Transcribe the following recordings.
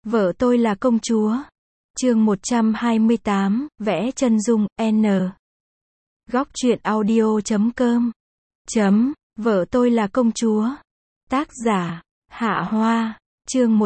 Vợ tôi là công chúa. Chương 128, vẽ chân dung, N. Góc truyện audio.com. Vợ tôi là công chúa. Tác giả, Hạ Hoa. Chương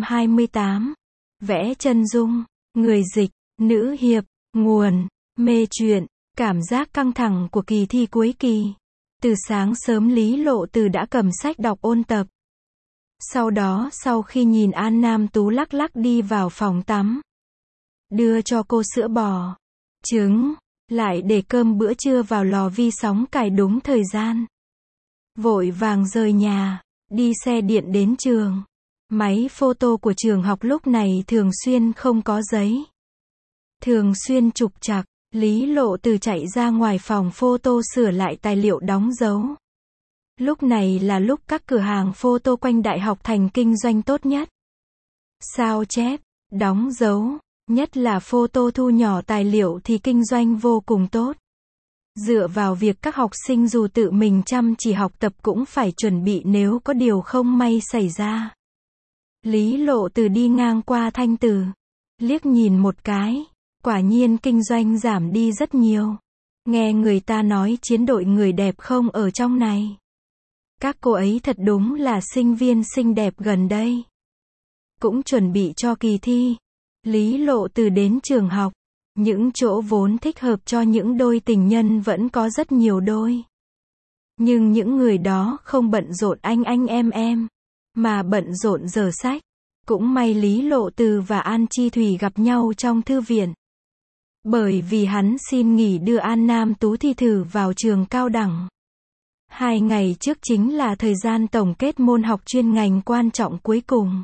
128. Vẽ chân dung. Người dịch, nữ hiệp. Nguồn, mê truyện. Cảm giác căng thẳng của kỳ thi cuối kỳ. Từ sáng sớm Lý Lộ Từ đã cầm sách đọc ôn tập. Sau đó, sau khi nhìn An Nam Tú lắc lắc đi vào phòng tắm, đưa cho cô sữa bò, trứng, lại để cơm bữa trưa vào lò vi sóng cài đúng thời gian. Vội vàng rời nhà, đi xe điện đến trường. Máy photo của trường học lúc này thường xuyên không có giấy. Thường xuyên trục trặc, Lý Lộ Từ chạy ra ngoài phòng photo sửa lại tài liệu đóng dấu. Lúc này là lúc các cửa hàng photo quanh đại học thành kinh doanh tốt nhất. Sao chép, đóng dấu, nhất là photo thu nhỏ tài liệu thì kinh doanh vô cùng tốt. Dựa vào việc các học sinh dù tự mình chăm chỉ học tập cũng phải chuẩn bị nếu có điều không may xảy ra. Lý Lộ Từ đi ngang qua Thanh Từ, liếc nhìn một cái, quả nhiên kinh doanh giảm đi rất nhiều. Nghe người ta nói chiến đội người đẹp không ở trong này. Các cô ấy thật đúng là sinh viên xinh đẹp gần đây. Cũng chuẩn bị cho kỳ thi. Lý Lộ Từ đến trường học. Những chỗ vốn thích hợp cho những đôi tình nhân vẫn có rất nhiều đôi. Nhưng những người đó không bận rộn anh em, mà bận rộn dở sách. Cũng may Lý Lộ Từ và An Chi Thủy gặp nhau trong thư viện. Bởi vì hắn xin nghỉ đưa An Nam Tú thi thử vào trường cao đẳng. 2 ngày trước chính là thời gian tổng kết môn học chuyên ngành quan trọng cuối cùng.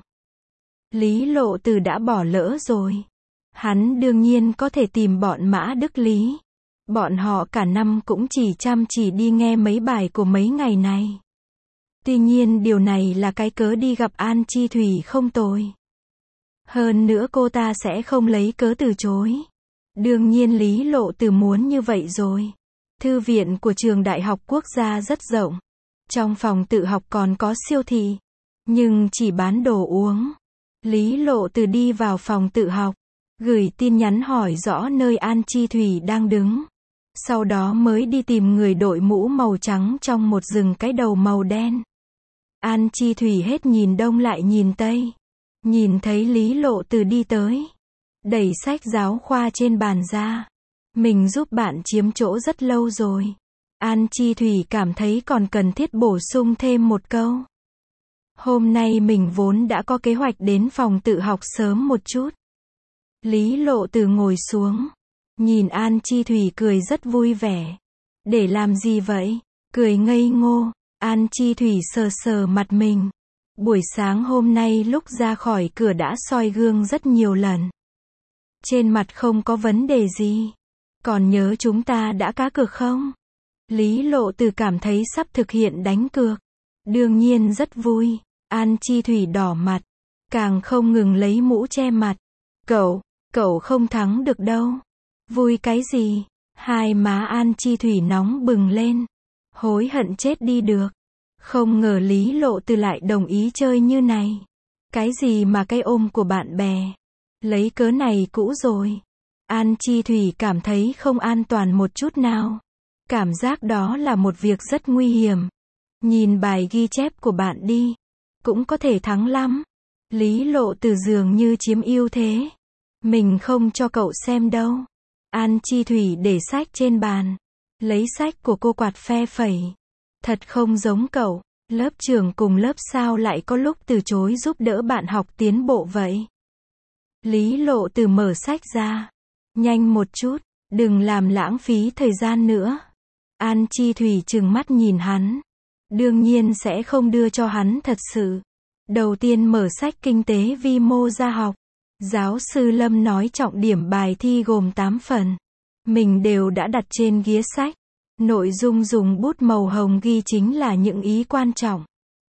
Lý Lộ Từ đã bỏ lỡ rồi. Hắn đương nhiên có thể tìm bọn Mã Đức Lý. Bọn họ cả năm cũng chỉ chăm chỉ đi nghe mấy bài của mấy ngày này. Tuy nhiên điều này là cái cớ đi gặp An Chi Thủy không tồi. Hơn nữa cô ta sẽ không lấy cớ từ chối. Đương nhiên Lý Lộ Từ muốn như vậy rồi. Thư viện của trường Đại học Quốc gia rất rộng. Trong phòng tự học còn có siêu thị. Nhưng chỉ bán đồ uống. Lý Lộ Từ đi vào phòng tự học. Gửi tin nhắn hỏi rõ nơi An Chi Thủy đang đứng. Sau đó mới đi tìm người đội mũ màu trắng trong một rừng cái đầu màu đen. An Chi Thủy hết nhìn đông lại nhìn tây. Nhìn thấy Lý Lộ Từ đi tới. Đẩy sách giáo khoa trên bàn ra. Mình giúp bạn chiếm chỗ rất lâu rồi. An Chi Thủy cảm thấy còn cần thiết bổ sung thêm một câu. Hôm nay mình vốn đã có kế hoạch đến phòng tự học sớm một chút. Lý Lộ Từ ngồi xuống. Nhìn An Chi Thủy cười rất vui vẻ. Để làm gì vậy? Cười ngây ngô. An Chi Thủy sờ sờ mặt mình. Buổi sáng hôm nay lúc ra khỏi cửa đã soi gương rất nhiều lần. Trên mặt không có vấn đề gì. Còn nhớ chúng ta đã cá cược không? Lý Lộ Từ cảm thấy sắp thực hiện đánh cược. Đương nhiên rất vui. An Chi Thủy đỏ mặt. Càng không ngừng lấy mũ che mặt. Cậu không thắng được đâu. Vui cái gì? Hai má An Chi Thủy nóng bừng lên. Hối hận chết đi được. Không ngờ Lý Lộ Từ lại đồng ý chơi như này. Cái gì mà cái ôm của bạn bè. Lấy cớ này cũ rồi. An Chi Thủy cảm thấy không an toàn một chút nào. Cảm giác đó là một việc rất nguy hiểm. Nhìn bài ghi chép của bạn đi. Cũng có thể thắng lắm. Lý Lộ Từ dường như chiếm ưu thế. Mình không cho cậu xem đâu. An Chi Thủy để sách trên bàn. Lấy sách của cô quạt phe phẩy. Thật không giống cậu. Lớp trưởng cùng lớp sao lại có lúc từ chối giúp đỡ bạn học tiến bộ vậy? Lý Lộ Từ mở sách ra. Nhanh một chút, đừng làm lãng phí thời gian nữa. An Chi Thủy trừng mắt nhìn hắn. Đương nhiên sẽ không đưa cho hắn thật sự. Đầu tiên mở sách kinh tế vi mô ra học. Giáo sư Lâm nói trọng điểm bài thi gồm 8 phần. Mình đều đã đặt trên ghế sách. Nội dung dùng bút màu hồng ghi chính là những ý quan trọng.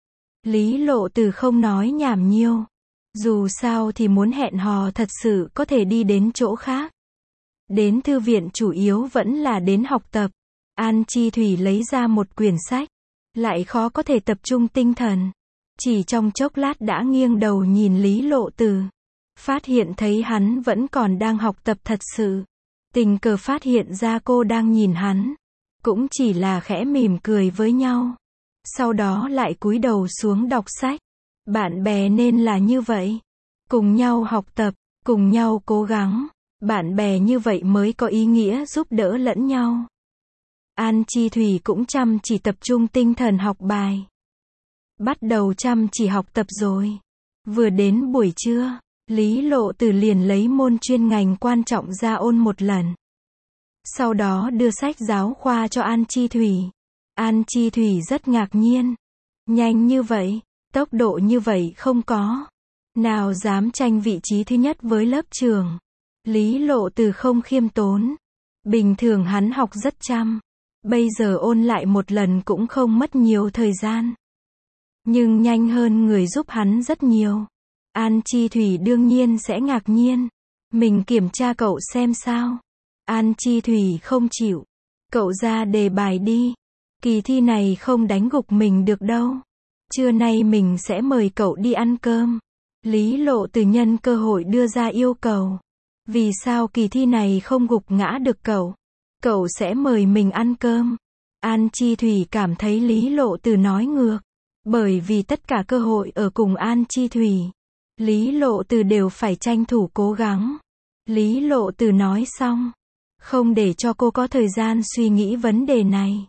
Lý Lộ Từ không nói nhảm nhiều. Dù sao thì muốn hẹn hò thật sự có thể đi đến chỗ khác. Đến thư viện chủ yếu vẫn là đến học tập. An Chi Thủy lấy ra một quyển sách. Lại khó có thể tập trung tinh thần. Chỉ trong chốc lát đã nghiêng đầu nhìn Lý Lộ Từ. Phát hiện thấy hắn vẫn còn đang học tập thật sự. Tình cờ phát hiện ra cô đang nhìn hắn. Cũng chỉ là khẽ mỉm cười với nhau. Sau đó lại cúi đầu xuống đọc sách. Bạn bè nên là như vậy. Cùng nhau học tập, cùng nhau cố gắng. Bạn bè như vậy mới có ý nghĩa giúp đỡ lẫn nhau. An Chi Thủy cũng chăm chỉ tập trung tinh thần học bài. Bắt đầu chăm chỉ học tập rồi. Vừa đến buổi trưa, Lý Lộ Tử liền lấy môn chuyên ngành quan trọng ra ôn một lần. Sau đó đưa sách giáo khoa cho An Chi Thủy. An Chi Thủy rất ngạc nhiên. Nhanh như vậy, tốc độ như vậy không có. Nào dám tranh vị trí thứ nhất với lớp trường. Lý Lộ Tử không khiêm tốn. Bình thường hắn học rất chăm. Bây giờ ôn lại một lần cũng không mất nhiều thời gian. Nhưng nhanh hơn người giúp hắn rất nhiều. An Chi Thủy đương nhiên sẽ ngạc nhiên. Mình kiểm tra cậu xem sao. An Chi Thủy không chịu. Cậu ra đề bài đi. Kỳ thi này không đánh gục mình được đâu. Trưa nay mình sẽ mời cậu đi ăn cơm. Lý Lộ Tử nhân cơ hội đưa ra yêu cầu. Vì sao kỳ thi này không gục ngã được cậu? Cậu sẽ mời mình ăn cơm. An Chi Thủy cảm thấy Lý Lộ Tử nói ngược. Bởi vì tất cả cơ hội ở cùng An Chi Thủy. Lý Lộ Tử đều phải tranh thủ cố gắng. Lý Lộ Tử nói xong. Không để cho cô có thời gian suy nghĩ vấn đề này.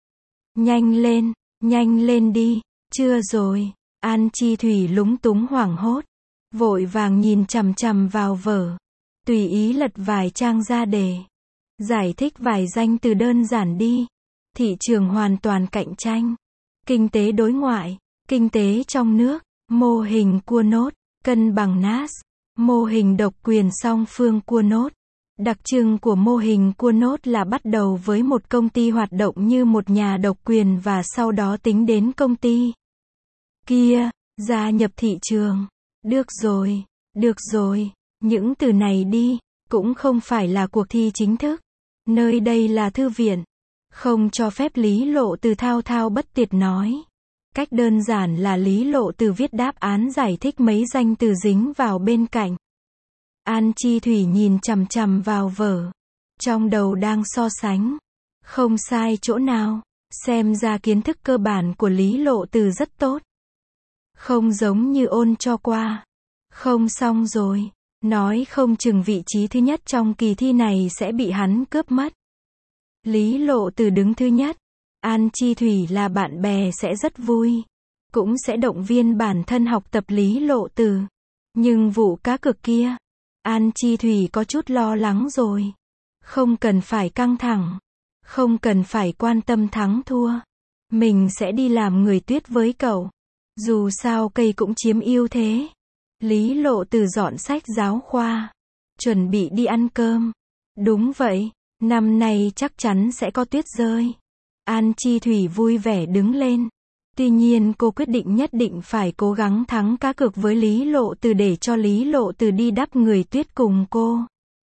Nhanh lên đi, chưa rồi. An Chi Thủy lúng túng hoảng hốt. Vội vàng nhìn chằm chằm vào vở. Tùy ý lật vài trang ra đề. Giải thích vài danh từ đơn giản đi. Thị trường hoàn toàn cạnh tranh. Kinh tế đối ngoại. Kinh tế trong nước. Mô hình cua nốt. Cân bằng NAS. Mô hình độc quyền song phương cua nốt. Đặc trưng của mô hình cua nốt là bắt đầu với một công ty hoạt động như một nhà độc quyền và sau đó tính đến công ty kia, gia nhập thị trường. Được rồi, những từ này đi, cũng không phải là cuộc thi chính thức. Nơi đây là thư viện. Không cho phép Lý Lộ Tử thao thao bất tuyệt nói. Cách đơn giản là Lý Lộ Tử viết đáp án giải thích mấy danh từ dính vào bên cạnh. An Chi Thủy nhìn chằm chằm vào vở. Trong đầu đang so sánh. Không sai chỗ nào. Xem ra kiến thức cơ bản của Lý Lộ Tử rất tốt. Không giống như ôn cho qua. Không xong rồi. Nói không chừng vị trí thứ nhất trong kỳ thi này sẽ bị hắn cướp mất. Lý Lộ Tử đứng thứ nhất. An Chi Thủy là bạn bè sẽ rất vui. Cũng sẽ động viên bản thân học tập Lý Lộ Tử. Nhưng vụ cá cược kia, An Chi Thủy có chút lo lắng rồi. Không cần phải căng thẳng. Không cần phải quan tâm thắng thua. Mình sẽ đi làm người tuyết với cậu. Dù sao cây cũng chiếm ưu thế. Lý Lộ Tử dọn sách giáo khoa. Chuẩn bị đi ăn cơm. Đúng vậy, năm nay chắc chắn sẽ có tuyết rơi. An Chi Thủy vui vẻ đứng lên. Tuy nhiên cô quyết định nhất định phải cố gắng thắng cá cược với Lý Lộ Tử để cho Lý Lộ Tử đi đắp người tuyết cùng cô.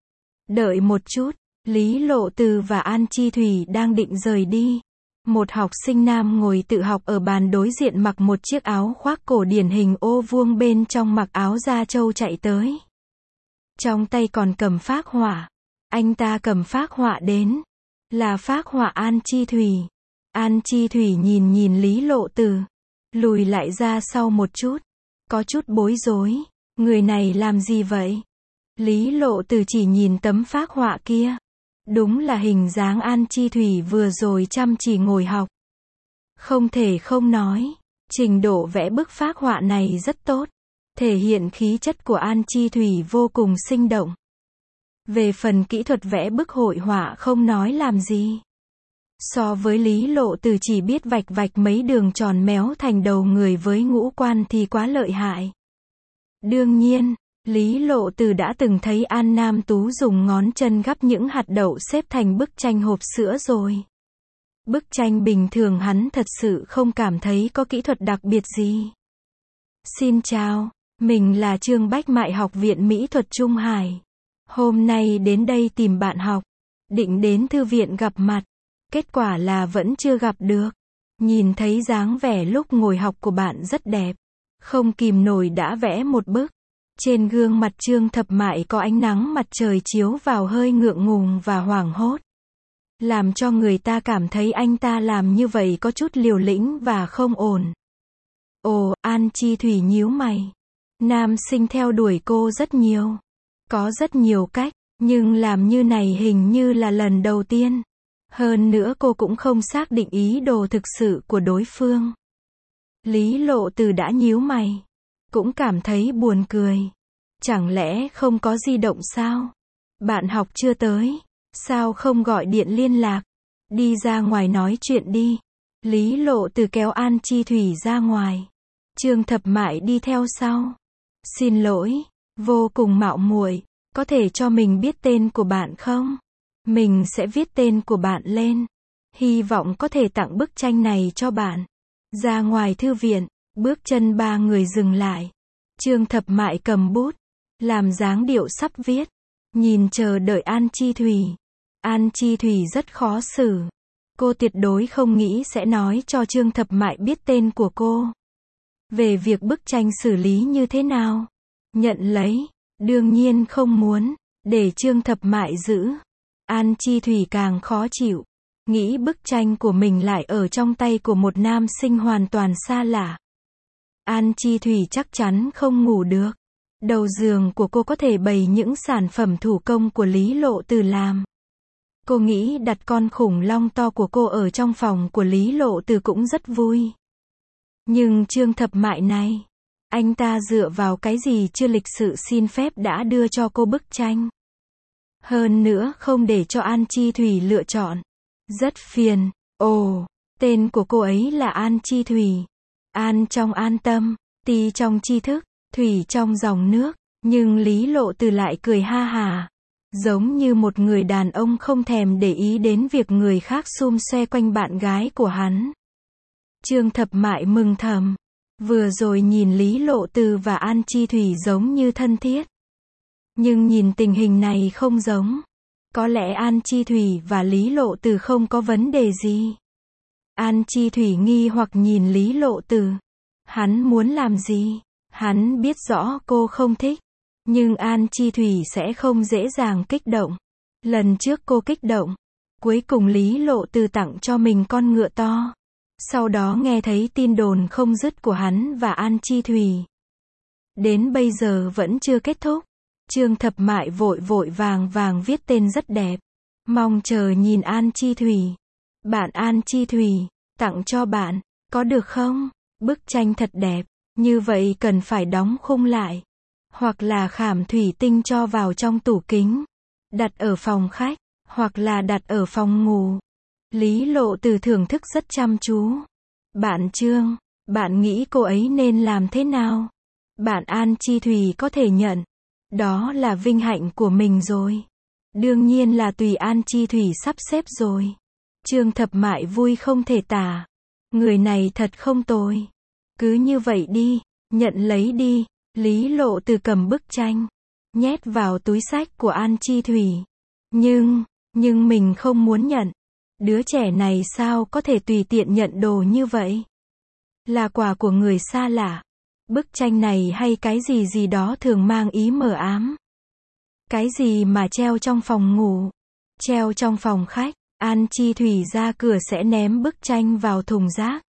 Đợi một chút, Lý Lộ Tử và An Chi Thủy đang định rời đi. Một học sinh nam ngồi tự học ở bàn đối diện mặc một chiếc áo khoác cổ điển hình ô vuông bên trong mặc áo da trâu chạy tới. Trong tay còn cầm phác họa. Anh ta cầm phác họa đến. Là phác họa An Chi Thủy. An Chi Thủy nhìn Lý Lộ Tử. Lùi lại ra sau một chút. Có chút bối rối. Người này làm gì vậy? Lý Lộ Tử chỉ nhìn tấm phác họa kia. Đúng là hình dáng An Chi Thủy vừa rồi chăm chỉ ngồi học. Không thể không nói. Trình độ vẽ bức phác họa này rất tốt. Thể hiện khí chất của An Chi Thủy vô cùng sinh động. Về phần kỹ thuật vẽ bức hội họa không nói làm gì. So với Lý Lộ Tử chỉ biết vạch vạch mấy đường tròn méo thành đầu người với ngũ quan thì quá lợi hại. Đương nhiên, Lý Lộ Tử đã từng thấy An Nam Tú dùng ngón chân gắp những hạt đậu xếp thành bức tranh hộp sữa rồi. Bức tranh bình thường hắn thật sự không cảm thấy có kỹ thuật đặc biệt gì. Xin chào, mình là Trương Bách Mại Học viện Mỹ thuật Trung Hải. Hôm nay đến đây tìm bạn học. Định đến thư viện gặp mặt. Kết quả là vẫn chưa gặp được. Nhìn thấy dáng vẻ lúc ngồi học của bạn rất đẹp. Không kìm nổi đã vẽ một bức. Trên gương mặt Trương Thập Mại có ánh nắng mặt trời chiếu vào hơi ngượng ngùng và hoảng hốt. Làm cho người ta cảm thấy anh ta làm như vậy có chút liều lĩnh và không ổn. Ồ, An Chi Thủy nhíu mày. Nam sinh theo đuổi cô rất nhiều. Có rất nhiều cách, nhưng làm như này hình như là lần đầu tiên. Hơn nữa cô cũng không xác định ý đồ thực sự của đối phương. Lý Lộ Từ đã nhíu mày. Cũng cảm thấy buồn cười. Chẳng lẽ không có di động sao? Bạn học chưa tới? Sao không gọi điện liên lạc? Đi ra ngoài nói chuyện đi. Lý Lộ Từ kéo An Chi Thủy ra ngoài. Trương Thập Mại đi theo sau. Xin lỗi, vô cùng mạo muội, có thể cho mình biết tên của bạn không? Mình sẽ viết tên của bạn lên. Hy vọng có thể tặng bức tranh này cho bạn. Ra ngoài thư viện, bước chân ba người dừng lại. Trương Thập Mại cầm bút, làm dáng điệu sắp viết. Nhìn chờ đợi An Chi Thủy. An Chi Thủy rất khó xử. Cô tuyệt đối không nghĩ sẽ nói cho Trương Thập Mại biết tên của cô. Về việc bức tranh xử lý như thế nào? Nhận lấy. Đương nhiên không muốn. Để Trương Thập Mại giữ. An Chi Thủy càng khó chịu. Nghĩ bức tranh của mình lại ở trong tay của một nam sinh hoàn toàn xa lạ. An Chi Thủy chắc chắn không ngủ được. Đầu giường của cô có thể bày những sản phẩm thủ công của Lý Lộ Từ làm. Cô nghĩ đặt con khủng long to của cô ở trong phòng của Lý Lộ Từ cũng rất vui. Nhưng Trương Thập Mại này, anh ta dựa vào cái gì chưa lịch sự xin phép đã đưa cho cô bức tranh. Hơn nữa không để cho An Chi Thủy lựa chọn. Rất phiền. Ồ, tên của cô ấy là An Chi Thủy. An trong an tâm, ti trong tri thức, thủy trong dòng nước. Nhưng Lý Lộ Từ lại cười ha hả. Giống như một người đàn ông không thèm để ý đến việc người khác xum xoe quanh bạn gái của hắn. Trương Thập Mại mừng thầm. Vừa rồi nhìn Lý Lộ Từ và An Chi Thủy giống như thân thiết. Nhưng nhìn tình hình này không giống. Có lẽ An Chi Thủy và Lý Lộ Từ không có vấn đề gì. An Chi Thủy nghi hoặc nhìn Lý Lộ Từ. Hắn muốn làm gì? Hắn biết rõ cô không thích. Nhưng An Chi Thủy sẽ không dễ dàng kích động. Lần trước cô kích động. Cuối cùng Lý Lộ Từ tặng cho mình con ngựa to. Sau đó nghe thấy tin đồn không dứt của hắn và An Chi Thủy. Đến bây giờ vẫn chưa kết thúc. Trương Thập Mại vội vội vàng viết tên rất đẹp. Mong chờ nhìn An Chi Thủy. Bạn An Chi Thủy, tặng cho bạn, có được không? Bức tranh thật đẹp, như vậy cần phải đóng khung lại. Hoặc là khảm thủy tinh cho vào trong tủ kính. Đặt ở phòng khách, hoặc là đặt ở phòng ngủ. Lý Lộ Từ thưởng thức rất chăm chú. Bạn Trương, bạn nghĩ cô ấy nên làm thế nào? Bạn An Chi Thủy có thể nhận. Đó là vinh hạnh của mình rồi. Đương nhiên là tùy An Chi Thủy sắp xếp rồi. Trương Thập Mại vui không thể tả. Người này thật không tồi. Cứ như vậy đi, nhận lấy đi. Lý Lộ Từ cầm bức tranh, nhét vào túi xách của An Chi Thủy. Nhưng mình không muốn nhận. Đứa trẻ này sao có thể tùy tiện nhận đồ như vậy? Là quà của người xa lạ. Bức tranh này hay cái gì đó thường mang ý mờ ám. Cái gì mà treo trong phòng ngủ, treo trong phòng khách, An Chi Thủy ra cửa sẽ ném bức tranh vào thùng rác.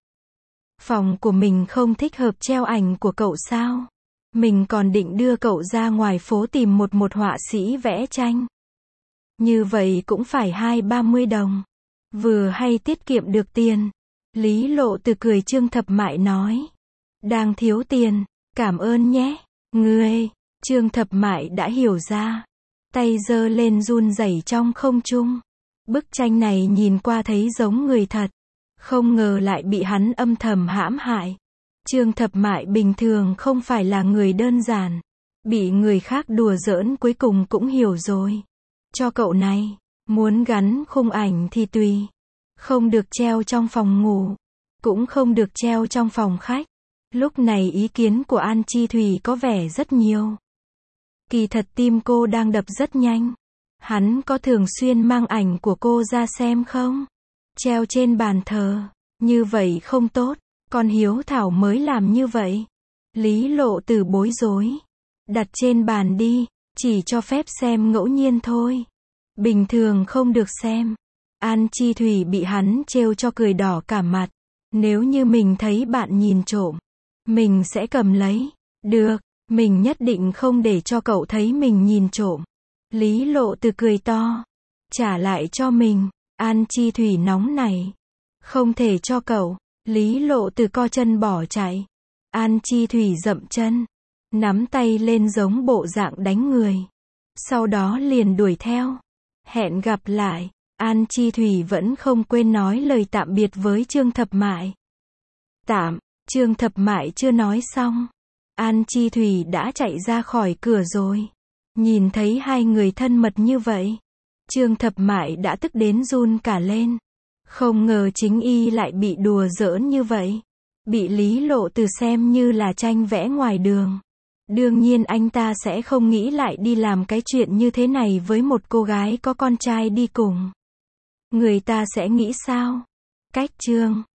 Phòng của mình không thích hợp treo ảnh của cậu sao? Mình còn định đưa cậu ra ngoài phố tìm một họa sĩ vẽ tranh. Như vậy cũng phải 20-30 đồng. Vừa hay tiết kiệm được tiền. Lý Lộ Từ cười Trương Thập Mại nói. Đang thiếu tiền, cảm ơn nhé. Ngươi, Trương Thập Mại đã hiểu ra. Tay giơ lên run rẩy trong không trung. Bức tranh này nhìn qua thấy giống người thật. Không ngờ lại bị hắn âm thầm hãm hại. Trương Thập Mại bình thường không phải là người đơn giản. Bị người khác đùa giỡn cuối cùng cũng hiểu rồi. Cho cậu này, muốn gắn khung ảnh thì tùy. Không được treo trong phòng ngủ. Cũng không được treo trong phòng khách. Lúc này ý kiến của An Chi Thủy có vẻ rất nhiều. Kỳ thật tim cô đang đập rất nhanh. Hắn có thường xuyên mang ảnh của cô ra xem không? Treo trên bàn thờ. Như vậy không tốt. Con hiếu thảo mới làm như vậy. Lý Lộ Từ bối rối. Đặt trên bàn đi, chỉ cho phép xem ngẫu nhiên thôi. Bình thường không được xem. An Chi Thủy bị hắn trêu cho cười đỏ cả mặt. Nếu như mình thấy bạn nhìn trộm, mình sẽ cầm lấy. Được, mình nhất định không để cho cậu thấy mình nhìn trộm. Lý Lộ Từ cười to. Trả lại cho mình. An Chi Thủy nóng nảy. Không thể cho cậu. Lý Lộ Từ co chân bỏ chạy. An Chi Thủy dậm chân. Nắm tay lên giống bộ dạng đánh người. Sau đó liền đuổi theo. Hẹn gặp lại. An Chi Thủy vẫn không quên nói lời tạm biệt với Trương Thập Mại. Trương Thập Mại chưa nói xong. An Chi Thủy đã chạy ra khỏi cửa rồi. Nhìn thấy hai người thân mật như vậy. Trương Thập Mại đã tức đến run cả lên. Không ngờ chính y lại bị đùa giỡn như vậy. Bị Lý Lộ Từ xem như là tranh vẽ ngoài đường. Đương nhiên anh ta sẽ không nghĩ lại đi làm cái chuyện như thế này với một cô gái có con trai đi cùng. Người ta sẽ nghĩ sao? Cách chương